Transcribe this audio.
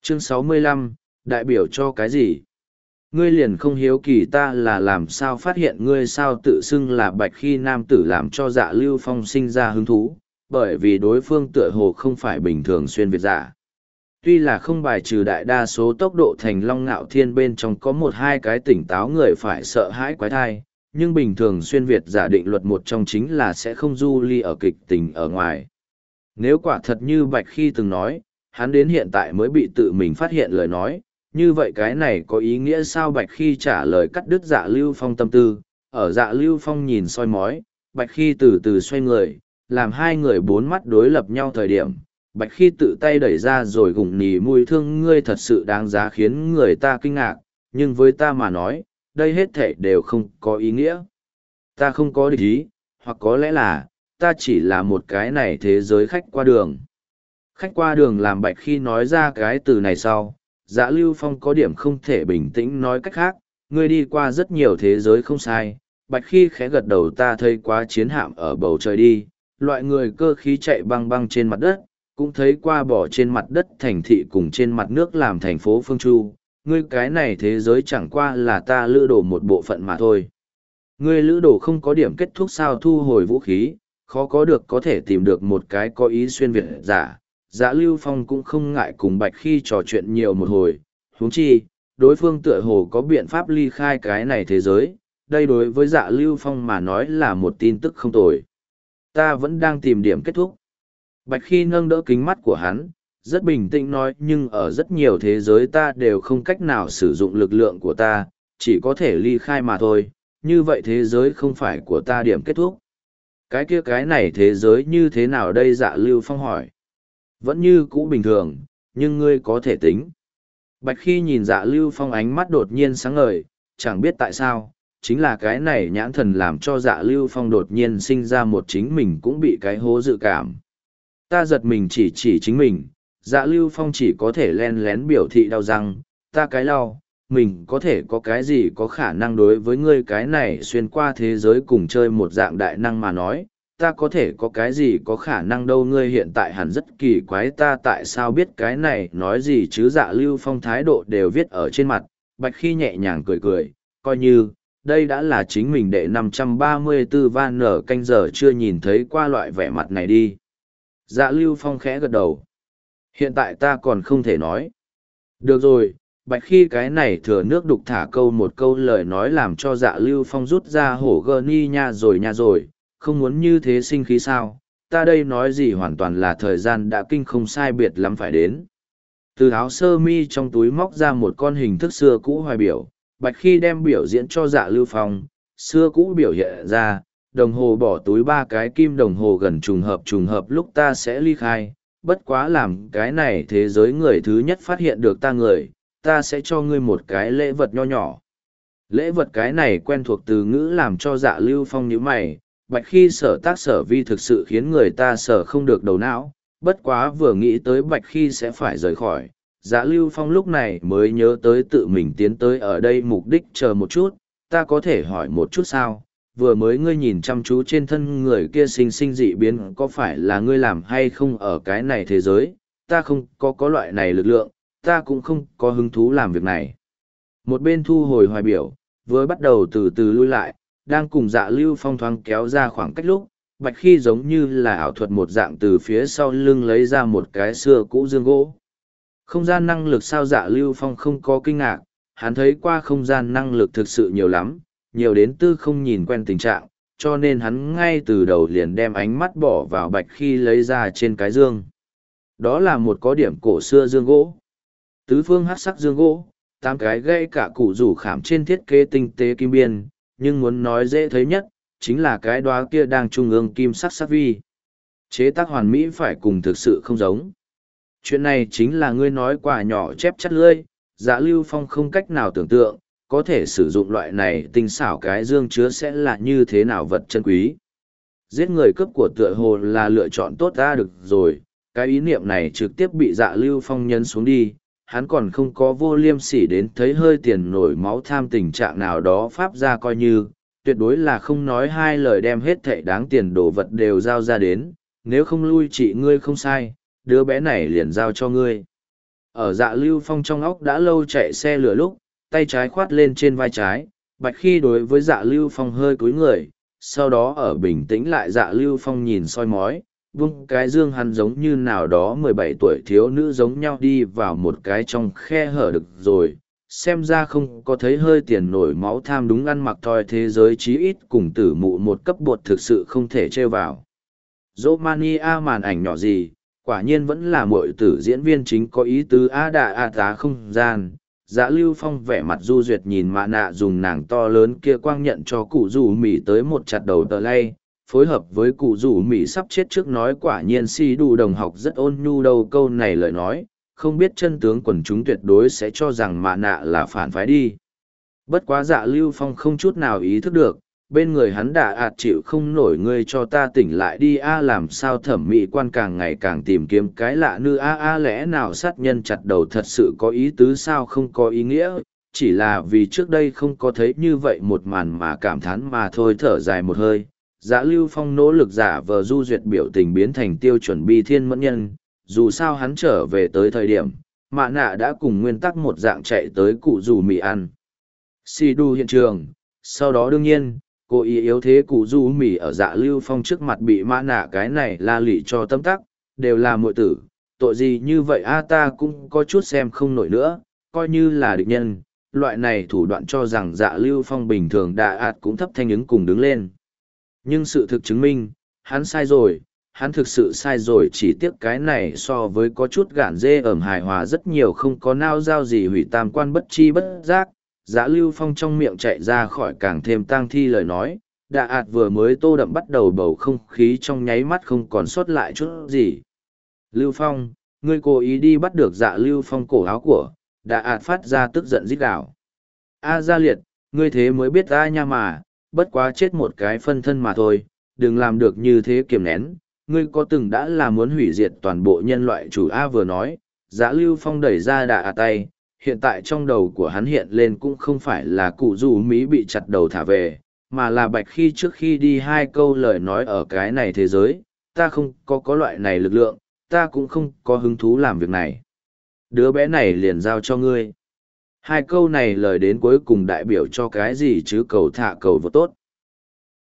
Chương 65, đại biểu cho cái gì? Ngươi liền không hiếu kỳ ta là làm sao phát hiện ngươi sao tự xưng là Bạch Khi nam tử làm cho Dạ Lưu Phong sinh ra hứng thú, bởi vì đối phương tựa hồ không phải bình thường xuyên Việt giả. Tuy là không bài trừ đại đa số tốc độ thành Long Ngạo Thiên bên trong có một hai cái tỉnh táo người phải sợ hãi quái thai, nhưng bình thường xuyên Việt giả định luật một trong chính là sẽ không du ly ở kịch tình ở ngoài. Nếu quả thật như Bạch Khi từng nói, hắn đến hiện tại mới bị tự mình phát hiện lời nói, như vậy cái này có ý nghĩa sao? Bạch Khi trả lời cắt đứt Dạ Lưu Phong tâm tư, ở Dạ Lưu Phong nhìn soi mói, Bạch Khi từ từ xoay người, làm hai người bốn mắt đối lập nhau thời điểm. Bạch Khi tự tay đẩy ra rồi gùng nỉ mùi thương ngươi thật sự đáng giá khiến người ta kinh ngạc, nhưng với ta mà nói, đây hết thảy đều không có ý nghĩa. Ta không có địch ý, hoặc có lẽ là, ta chỉ là một cái này thế giới khách qua đường. Khách qua đường làm Bạch Khi nói ra cái từ này sau, Dạ Lưu Phong có điểm không thể bình tĩnh nói cách khác, ngươi đi qua rất nhiều thế giới không sai. Bạch Khi khẽ gật đầu ta thấy quá chiến hạm ở bầu trời đi, loại người cơ khí chạy băng băng trên mặt đất, cũng thấy qua bỏ trên mặt đất thành thị cùng trên mặt nước làm thành phố Phương Chu. Ngươi cái này thế giới chẳng qua là ta lữ đồ một bộ phận mà thôi. Ngươi lữ đồ không có điểm kết thúc sao thu hồi vũ khí, khó có được có thể tìm được một cái có ý xuyên Việt giả. Dạ Lưu Phong cũng không ngại cùng Bạch Khi trò chuyện nhiều một hồi, huống chi, đối phương tựa hồ có biện pháp ly khai cái này thế giới, đây đối với Dạ Lưu Phong mà nói là một tin tức không tồi. Ta vẫn đang tìm điểm kết thúc. Bạch Khi nâng đỡ kính mắt của hắn, rất bình tĩnh nói nhưng ở rất nhiều thế giới ta đều không cách nào sử dụng lực lượng của ta, chỉ có thể ly khai mà thôi, như vậy thế giới không phải của ta điểm kết thúc. Cái kia cái này thế giới như thế nào đây? Dạ Lưu Phong hỏi. Vẫn như cũ bình thường, nhưng ngươi có thể tính. Bạch Khi nhìn Dạ Lưu Phong ánh mắt đột nhiên sáng ngời, chẳng biết tại sao, chính là cái này nhãn thần làm cho Dạ Lưu Phong đột nhiên sinh ra một chính mình cũng bị cái hố dự cảm. Ta giật mình chỉ chính mình, Dạ Lưu Phong chỉ có thể len lén biểu thị đau răng, ta cái lau, mình có thể có cái gì có khả năng đối với ngươi cái này xuyên qua thế giới cùng chơi một dạng đại năng mà nói, ta có thể có cái gì có khả năng đâu. Ngươi hiện tại hẳn rất kỳ quái ta tại sao biết cái này nói gì chứ? Dạ Lưu Phong thái độ đều viết ở trên mặt, Bạch Khi nhẹ nhàng cười cười, coi như, đây đã là chính mình đệ 534 van nở canh giờ chưa nhìn thấy qua loại vẻ mặt này đi. Dạ Lưu Phong khẽ gật đầu. Hiện tại ta còn không thể nói. Được rồi, Bạch Khi cái này thừa nước đục thả câu một câu lời nói làm cho Dạ Lưu Phong rút ra hổ gơ ni nha rồi, không muốn như thế sinh khí sao, ta đây nói gì hoàn toàn là thời gian đã kinh không sai biệt lắm phải đến. Từ áo sơ mi trong túi móc ra một con hình thức xưa cũ hoài biểu, Bạch Khi đem biểu diễn cho Dạ Lưu Phong, xưa cũ biểu hiện ra, đồng hồ bỏ túi 3 cái kim đồng hồ gần trùng hợp lúc ta sẽ ly khai, bất quá làm cái này thế giới người thứ nhất phát hiện được ta người, ta sẽ cho ngươi một cái lễ vật nho nhỏ. Lễ vật cái này quen thuộc từ ngữ làm cho Dạ Lưu Phong nhíu mày, Bạch Khi sở tác sở vi thực sự khiến người ta sở không được đầu não, bất quá vừa nghĩ tới Bạch Khi sẽ phải rời khỏi, Dạ Lưu Phong lúc này mới nhớ tới tự mình tiến tới ở đây mục đích. Chờ một chút, ta có thể hỏi một chút sao? Vừa mới ngươi nhìn chăm chú trên thân người kia sinh dị biến có phải là ngươi làm hay không? Ở cái này thế giới, ta không có loại này lực lượng, ta cũng không có hứng thú làm việc này. Một bên thu hồi hoài biểu, vừa bắt đầu từ từ lui lại, đang cùng Dạ Lưu Phong thoáng kéo ra khoảng cách lúc, Bạch Khi giống như là ảo thuật một dạng từ phía sau lưng lấy ra một cái xưa cũ dương gỗ. Không gian năng lực sao? Dạ Lưu Phong không có kinh ngạc, hắn thấy qua không gian năng lực thực sự nhiều lắm, nhiều đến tư không nhìn quen tình trạng, cho nên hắn ngay từ đầu liền đem ánh mắt bỏ vào Bạch Khi lấy ra trên cái dương. Đó là một có điểm cổ xưa dương gỗ. Tứ phương hắc sắc dương gỗ, 8 cái gây cả cụ rủ khảm trên thiết kế tinh tế kim biên, nhưng muốn nói dễ thấy nhất, chính là cái đóa kia đang trung ương kim sắc sắc vi. Chế tác hoàn mỹ phải cùng thực sự không giống. Chuyện này chính là ngươi nói quả nhỏ chép chắt lưỡi, Dạ Lưu Phong không cách nào tưởng tượng, có thể sử dụng loại này tinh xảo cái dương chứa sẽ là như thế nào vật chân quý. Giết người cướp của tựa hồ là lựa chọn tốt ra được rồi, cái ý niệm này trực tiếp bị Dạ Lưu Phong nhấn xuống đi, hắn còn không có vô liêm sỉ đến thấy hơi tiền nổi máu tham tình trạng nào đó pháp ra coi như, tuyệt đối là không nói hai lời đem hết thảy đáng tiền đồ vật đều giao ra đến, nếu không lui chị ngươi không sai, đứa bé này liền giao cho ngươi. Ở Dạ Lưu Phong trong óc đã lâu chạy xe lửa lúc, tay trái khoát lên trên vai trái, Bạch Khi đối với Dạ Lưu Phong hơi cúi người, sau đó ở bình tĩnh lại Dạ Lưu Phong nhìn soi mói, vung cái dương hắn giống như nào đó 17 tuổi thiếu nữ giống nhau đi vào một cái trong khe hở được rồi, xem ra không có thấy hơi tiền nổi máu tham đúng ăn mặc thoi thế giới chí ít cùng tử mụ một cấp bột thực sự không thể trêu vào. Romania màn ảnh nhỏ gì, quả nhiên vẫn là muội tử diễn viên chính có ý tứ á đà a tá không gian. Dạ Lưu Phong vẻ mặt du duyệt nhìn mạ nạ dùng nàng to lớn kia quang nhận cho cụ rủ mỉ tới một chặt đầu tờ lay, phối hợp với cụ rủ mỉ sắp chết trước nói quả nhiên si đủ đồng học rất ôn nhu đâu câu này lời nói, không biết chân tướng quần chúng tuyệt đối sẽ cho rằng mạ nạ là phản phái đi. Bất quá Dạ Lưu Phong không chút nào ý thức được, bên người hắn đã ạt chịu không nổi ngươi cho ta tỉnh lại đi a làm sao thẩm mỹ quan càng ngày càng tìm kiếm cái lạ nư a lẽ nào sát nhân chặt đầu thật sự có ý tứ sao không có ý nghĩa, chỉ là vì trước đây không có thấy như vậy một màn mà cảm thán mà thôi thở dài một hơi. Dạ Lưu Phong nỗ lực giả vờ du duyệt biểu tình biến thành tiêu chuẩn bi thiên mẫn nhân, dù sao hắn trở về tới thời điểm, mạ nạ đã cùng nguyên tắc một dạng chạy tới cụ dù mì ăn. Si đu hiện trường, sau đó đương nhiên, cô ý yếu thế cụ du mì ở Dạ Lưu Phong trước mặt bị mã nạ cái này la lị cho tâm tắc, đều là muội tử, tội gì như vậy a ta cũng có chút xem không nổi nữa, coi như là địch nhân, loại này thủ đoạn cho rằng Dạ Lưu Phong bình thường đà ạt cũng thấp thanh ứng cùng đứng lên. Nhưng sự thực chứng minh, hắn sai rồi, hắn thực sự sai rồi chỉ tiếc cái này so với có chút gạn dê ẩm hài hòa rất nhiều không có nao giao gì hủy tam quan bất chi bất giác. Dạ Lưu Phong trong miệng chạy ra khỏi càng thêm tang thi lời nói, đà ạt vừa mới tô đậm bắt đầu bầu không khí trong nháy mắt không còn sót lại chút gì. Lưu Phong, ngươi cố ý đi bắt được Dạ Lưu Phong cổ áo của, đà ạt phát ra tức giận rít gào. A Gia Liệt, ngươi thế mới biết ta nha mà, bất quá chết một cái phân thân mà thôi, đừng làm được như thế kiềm nén, ngươi có từng đã là muốn hủy diệt toàn bộ nhân loại chủ A vừa nói, Dạ Lưu Phong đẩy ra đà ạt tay. Hiện tại trong đầu của hắn hiện lên cũng không phải là cụ dù Mỹ bị chặt đầu thả về, mà là Bạch Khi trước khi đi hai câu lời nói ở cái này thế giới, ta không có loại này lực lượng, ta cũng không có hứng thú làm việc này. Đứa bé này liền giao cho ngươi. Hai câu này lời đến cuối cùng đại biểu cho cái gì chứ cầu thả cầu vô tốt.